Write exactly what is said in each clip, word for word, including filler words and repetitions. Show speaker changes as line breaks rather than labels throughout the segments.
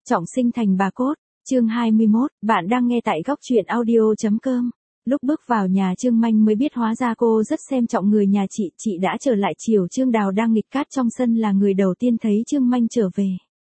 Trọng sinh thành bà cốt, chương hai mươi mốt, bạn đang nghe tại góc truyện audio.com. Lúc bước vào nhà Trương Manh mới biết hóa ra cô rất xem trọng người nhà chị, chị đã trở lại chiều Trương Đào đang nghịch cát trong sân là người đầu tiên thấy Trương Manh trở về.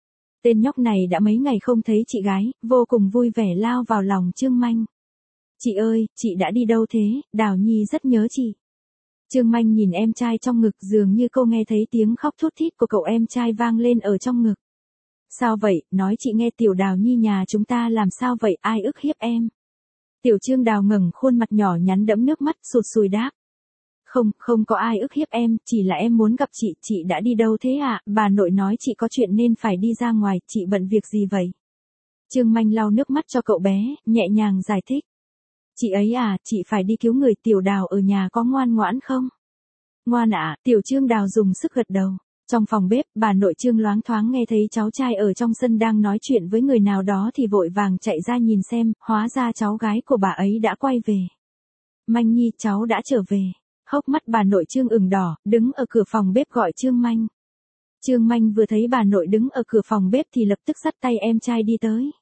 Tên nhóc này đã mấy ngày không thấy chị gái, vô cùng vui vẻ lao vào lòng Trương Manh. Chị ơi, chị đã đi đâu thế, Đào Nhi rất nhớ chị. Trương Manh nhìn em trai trong ngực dường như cô nghe thấy tiếng khóc thút thít của cậu em trai vang lên ở trong ngực. Sao vậy, nói chị nghe tiểu Đào Nhi nhà chúng ta làm sao vậy, ai ức hiếp em? Tiểu Trương Đào ngẩng khuôn mặt nhỏ nhắn đẫm nước mắt sụt sùi đáp. Không, không có ai ức hiếp em, chỉ là em muốn gặp chị, chị đã đi đâu thế ạ? À? Bà nội nói chị có chuyện nên phải đi ra ngoài, chị bận việc gì vậy? Trương Manh lau nước mắt cho cậu bé, nhẹ nhàng giải thích. Chị ấy à, chị phải đi cứu người, tiểu Đào ở nhà có ngoan ngoãn không? Ngoan ạ, à, tiểu Trương Đào dùng sức gật đầu. Trong phòng bếp, bà nội Trương loáng thoáng nghe thấy cháu trai ở trong sân đang nói chuyện với người nào đó thì vội vàng chạy ra nhìn xem, hóa ra cháu gái của bà ấy đã quay về. Manh Nhi, cháu đã trở về. Hốc mắt bà nội Trương ửng đỏ, đứng ở cửa phòng bếp gọi Trương Manh. Trương Manh vừa thấy bà nội đứng ở cửa phòng bếp thì lập tức dắt tay em trai đi tới.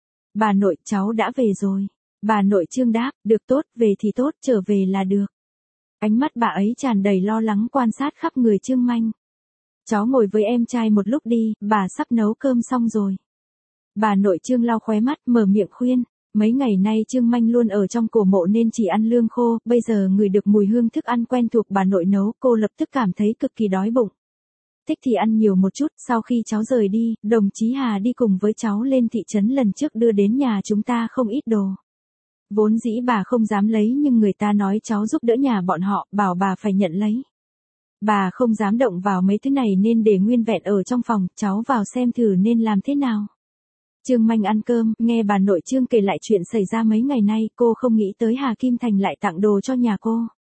Bà nội, cháu đã về rồi. Bà nội Trương đáp, được tốt, về thì tốt, trở về là được. Ánh mắt bà ấy tràn đầy lo lắng quan sát khắp người Trương Manh. Cháu ngồi với em trai một lúc đi, bà sắp nấu cơm xong rồi. Bà nội Trương lau khóe mắt, mở miệng khuyên. Mấy ngày nay Trương Manh luôn ở trong cổ mộ nên chỉ ăn lương khô, bây giờ ngửi được mùi hương thức ăn quen thuộc bà nội nấu, cô lập tức cảm thấy cực kỳ đói bụng. Thích thì ăn nhiều một chút, sau khi cháu rời đi, đồng chí Hà đi cùng với cháu lên thị trấn lần trước đưa đến nhà chúng ta không ít đồ. Vốn dĩ bà không dám lấy nhưng người ta nói cháu giúp đỡ nhà bọn họ, bảo bà phải nhận lấy. Bà không dám động vào mấy thứ này nên để nguyên vẹn ở trong phòng, cháu vào xem thử nên làm thế nào. Trương Manh ăn cơm, nghe bà nội Trương kể lại chuyện xảy ra mấy ngày nay, cô không nghĩ tới Hà Kim Thành lại tặng đồ cho nhà cô.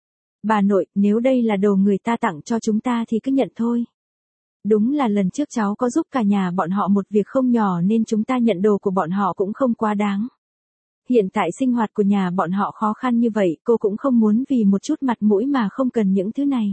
Bà nội, nếu đây là đồ người ta tặng cho chúng ta thì cứ nhận thôi. Đúng là lần trước cháu có giúp cả nhà bọn họ một việc không nhỏ nên chúng ta nhận đồ của bọn họ cũng không quá đáng. Hiện tại sinh hoạt của nhà bọn họ khó khăn như vậy, cô cũng không muốn vì một chút mặt mũi mà không cần những thứ này.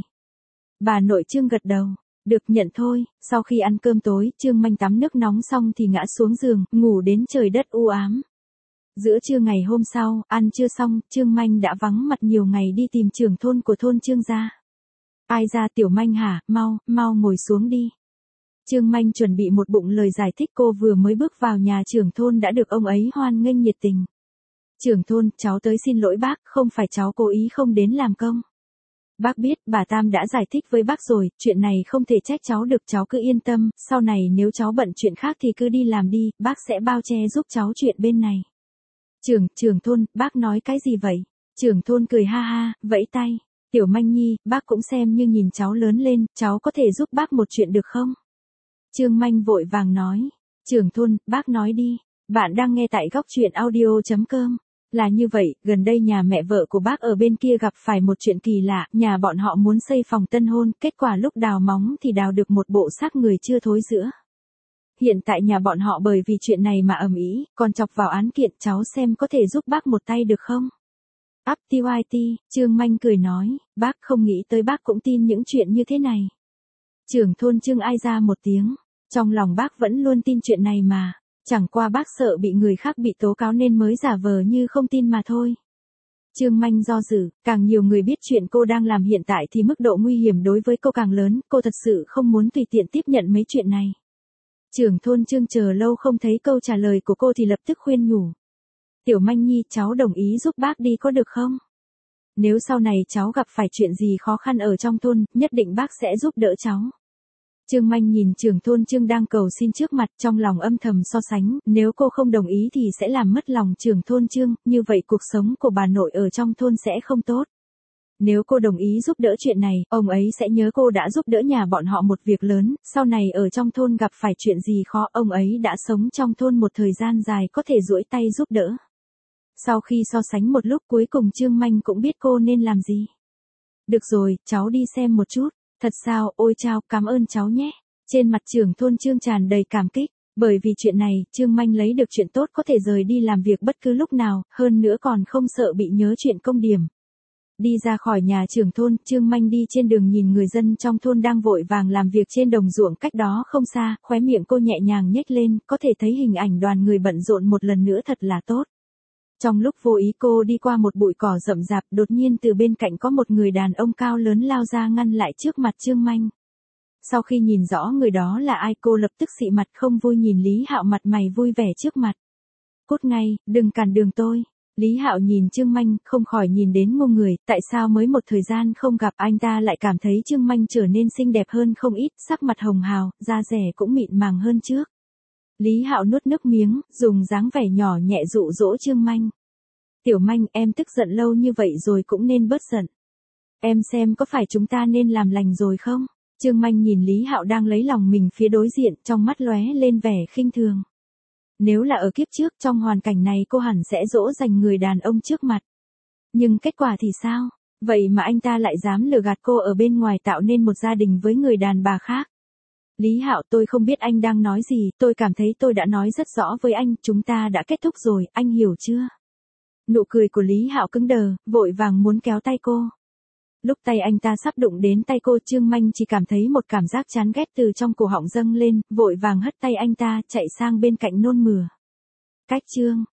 Bà nội Trương gật đầu, được nhận thôi. Sau khi ăn cơm tối, Trương Manh tắm nước nóng xong thì ngã xuống giường, ngủ đến trời đất u ám. Giữa trưa ngày hôm sau, ăn trưa xong, Trương Manh đã vắng mặt nhiều ngày đi tìm trưởng thôn của thôn Trương gia. Ai ra tiểu Manh hả, mau, mau ngồi xuống đi. Trương Manh chuẩn bị một bụng lời giải thích, cô vừa mới bước vào nhà trưởng thôn đã được ông ấy hoan nghênh nhiệt tình. Trưởng thôn, cháu tới xin lỗi bác, không phải cháu cố ý không đến làm công. Bác biết, bà Tam đã giải thích với bác rồi, chuyện này không thể trách cháu được, cháu cứ yên tâm, sau này nếu cháu bận chuyện khác thì cứ đi làm đi, bác sẽ bao che giúp cháu chuyện bên này. Trưởng, trưởng thôn, bác nói cái gì vậy? Trưởng thôn cười ha ha, vẫy tay. Tiểu Manh Nhi, bác cũng xem như nhìn cháu lớn lên, cháu có thể giúp bác một chuyện được không? Trương Manh vội vàng nói. Trưởng thôn, bác nói đi. Bạn đang nghe tại góc truyện audio.com. Là như vậy, gần đây nhà mẹ vợ của bác ở bên kia gặp phải một chuyện kỳ lạ, nhà bọn họ muốn xây phòng tân hôn, kết quả lúc đào móng thì đào được một bộ xác người chưa thối rữa. Hiện tại nhà bọn họ bởi vì chuyện này mà ầm ĩ, còn chọc vào án kiện, cháu xem có thể giúp bác một tay được không? Up T Y T, Trương Manh cười nói, bác không nghĩ tới bác cũng tin những chuyện như thế này. Trưởng thôn Trương ai ra một tiếng, trong lòng bác vẫn luôn tin chuyện này mà. Chẳng qua bác sợ bị người khác bị tố cáo nên mới giả vờ như không tin mà thôi. Trương Manh do dự, càng nhiều người biết chuyện cô đang làm hiện tại thì mức độ nguy hiểm đối với cô càng lớn, cô thật sự không muốn tùy tiện tiếp nhận mấy chuyện này. Trưởng thôn Trương chờ lâu không thấy câu trả lời của cô thì lập tức khuyên nhủ. Tiểu Manh Nhi, cháu đồng ý giúp bác đi có được không? Nếu sau này cháu gặp phải chuyện gì khó khăn ở trong thôn, nhất định bác sẽ giúp đỡ cháu. Trương Manh nhìn trưởng thôn Trương đang cầu xin trước mặt, trong lòng âm thầm so sánh, nếu cô không đồng ý thì sẽ làm mất lòng trưởng thôn Trương, như vậy cuộc sống của bà nội ở trong thôn sẽ không tốt. Nếu cô đồng ý giúp đỡ chuyện này, ông ấy sẽ nhớ cô đã giúp đỡ nhà bọn họ một việc lớn, sau này ở trong thôn gặp phải chuyện gì khó, ông ấy đã sống trong thôn một thời gian dài có thể duỗi tay giúp đỡ. Sau khi so sánh một lúc cuối cùng Trương Manh cũng biết cô nên làm gì. Được rồi, cháu đi xem một chút. Thật sao, ôi chao, cảm ơn cháu nhé. Trên mặt trưởng thôn Trương tràn đầy cảm kích, bởi vì chuyện này, Trương Manh lấy được chuyện tốt có thể rời đi làm việc bất cứ lúc nào, hơn nữa còn không sợ bị nhớ chuyện công điểm. Đi ra khỏi nhà trưởng thôn, Trương Manh đi trên đường nhìn người dân trong thôn đang vội vàng làm việc trên đồng ruộng cách đó không xa, khóe miệng cô nhẹ nhàng nhếch lên, có thể thấy hình ảnh đoàn người bận rộn một lần nữa thật là tốt. Trong lúc vô ý cô đi qua một bụi cỏ rậm rạp, đột nhiên từ bên cạnh có một người đàn ông cao lớn lao ra ngăn lại trước mặt Trương Manh. Sau khi nhìn rõ người đó là ai, cô lập tức xị mặt không vui nhìn Lý Hạo mặt mày vui vẻ trước mặt. Cút ngay, đừng cản đường tôi. Lý Hạo nhìn Trương Manh, không khỏi nhìn đến ngu người, tại sao mới một thời gian không gặp anh ta lại cảm thấy Trương Manh trở nên xinh đẹp hơn không ít, sắc mặt hồng hào, da rẻ cũng mịn màng hơn trước. Lý Hạo nuốt nước miếng, dùng dáng vẻ nhỏ nhẹ dụ dỗ Trương Manh. Tiểu Manh, em tức giận lâu như vậy rồi cũng nên bớt giận. Em xem có phải chúng ta nên làm lành rồi không? Trương Manh nhìn Lý Hạo đang lấy lòng mình phía đối diện, trong mắt lóe lên vẻ khinh thường. Nếu là ở kiếp trước trong hoàn cảnh này cô hẳn sẽ dỗ dành người đàn ông trước mặt. Nhưng kết quả thì sao? Vậy mà anh ta lại dám lừa gạt cô ở bên ngoài tạo nên một gia đình với người đàn bà khác. Lý Hạo, tôi không biết anh đang nói gì, tôi cảm thấy tôi đã nói rất rõ với anh, chúng ta đã kết thúc rồi, anh hiểu chưa? Nụ cười của Lý Hạo cứng đờ, vội vàng muốn kéo tay cô. Lúc tay anh ta sắp đụng đến tay cô, Trương Manh chỉ cảm thấy một cảm giác chán ghét từ trong cổ họng dâng lên, vội vàng hất tay anh ta, chạy sang bên cạnh nôn mửa. Cách Trương